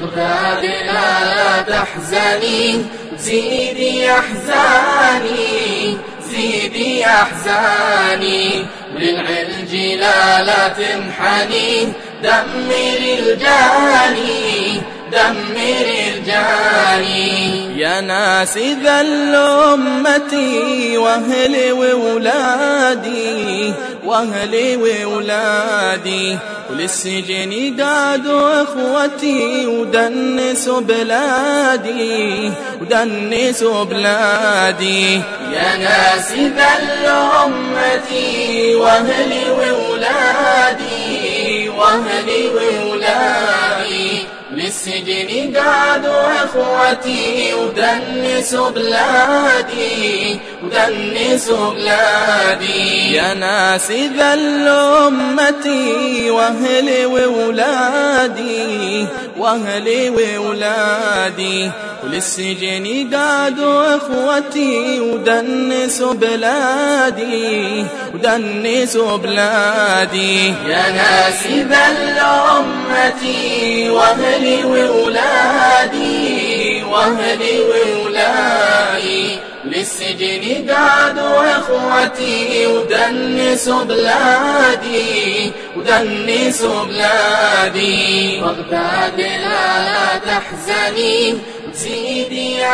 بغدادنا لا تحزني، زيدي أحزاني زيدي أحزاني، وللعلج لا تنحني، دمري الجاني دمري الجاني. يا ناس ذل أمتي وأهلي وولادي وأهلي وولادي، وللسجن قادوا إخوتي ودنسوا بلادي ودنسوا بلادي. يا ناس ذل أمتي وأهلي وولادي وأهلي وولادي، للسجن قعدوا إخوتي ودنسوا بلادي ودنسوا بلادي. يا ناس ذل أمتي وأهلي وولادي وأهلي وولادي، وللسجن قعدوا إخوتي ودنسوا بلادي ودنسوا بلادي. يا ناس ذل أمتي وأهلي وولادي وأهلي وولادي، للسجن قعدوا إخوتي ودنسوا بلادي ودنسوا بلادي. بغداد لا تحزني، زيدي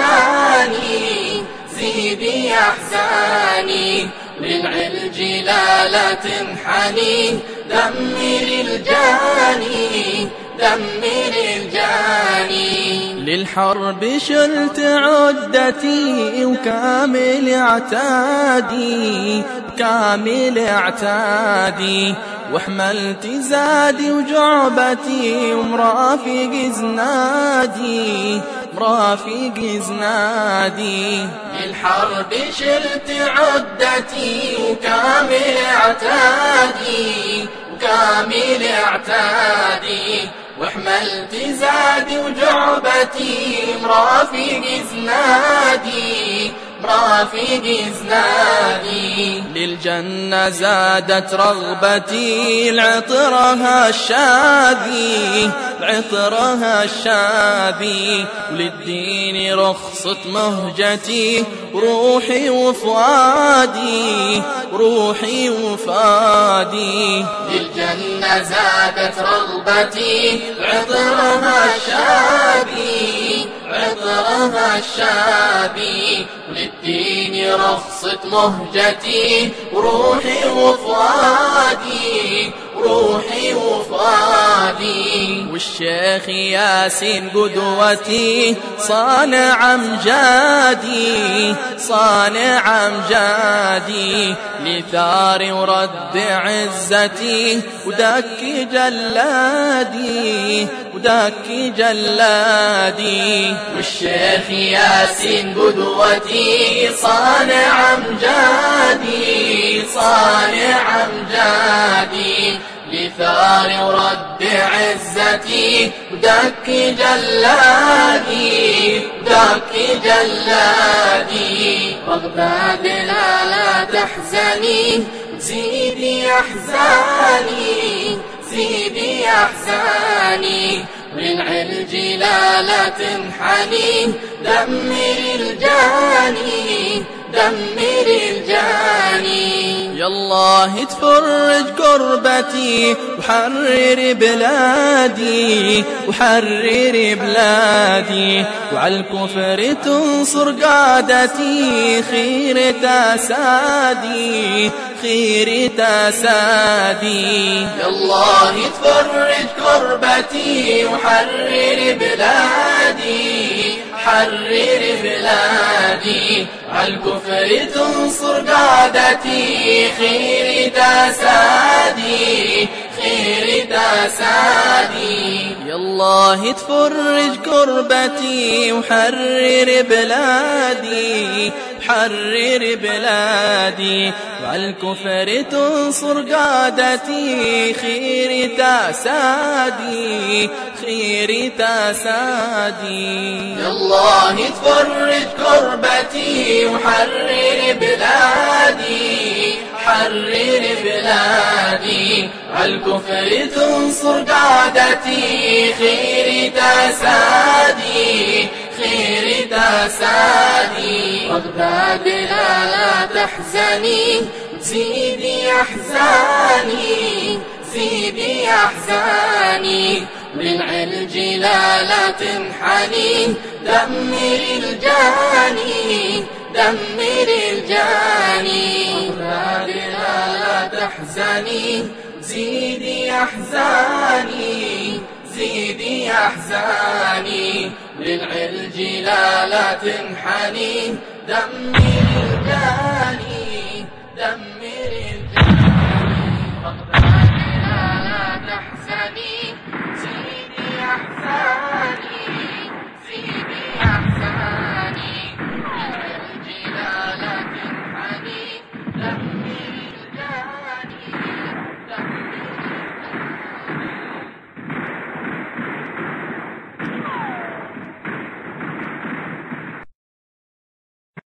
أحزاني زيدي أحزاني، للعلج لا تنحني، دمري الجاني دمري الجاني. للحرب شلت عدتي وكامل اعتادي كامل اعتادي، وحملت زادي وجعبتي ومرافق زنادي مرافق زنادي. للحرب شلت عدتي وكامل اعتادي وكامل اعتادي، وحملت زادي وجعبتي مرافق زنادي مرافق زنادي. للجنة زادت رغبتي لعطرها الشاذي عطرها الشاذي، وللدين رخصت مهجتي روحي وفؤادي روحي وفؤادي. للجنة زادت رغبتي عطرها الشاذي عطرها الشاذي، وللدين رخصت مهجتي روحي وفؤادي روحي وفؤادي. والشيخ ياسين قدوتي صانع أمجادي صانع أمجادي، لثار ورد عزتي ودك جلادي ودك جلادي. والشيخ ياسين قدوتي صانع أمجادي صانع أمجادي، لثار ورد عزتي ودك جلادي ودك جلادي. بغداد لا تحزني، زيدي أحزاني زيدي أحزاني، وللعلج لا تنحني، دمري الجاني دمري الجاني. يا الله تفرج كربتي وحرر بلادي وحرر بلادي، وعلى الكفر تنصر قادتي خيرة أسادي خيرة أسادي. يا الله تفرج كربتي وحرر بلادي حرر بلادي، عالكفر تنصر قادتي خيرة أسادي خيرة أسادي. يا الله تفرج كربتي وحرر بلادي حرر بلادي، وعالكفر تنصر قادتي خيرة أسادي خيرة أسادي. يا الله تفرج كربتي وحرر بلادي حرر بلادي، عالكفر تنصر قادتي، خير تسادي خير تسادي. بغداد لا تحزني زيدي أحزاني زيدي أحزاني، بالعلج لا تنحني، دمر الجاني دمر الجاني. بغداد لا تحزني زيدي أحزاني زيدي أحزاني، بالعلج لا تنحني، دمر الجاني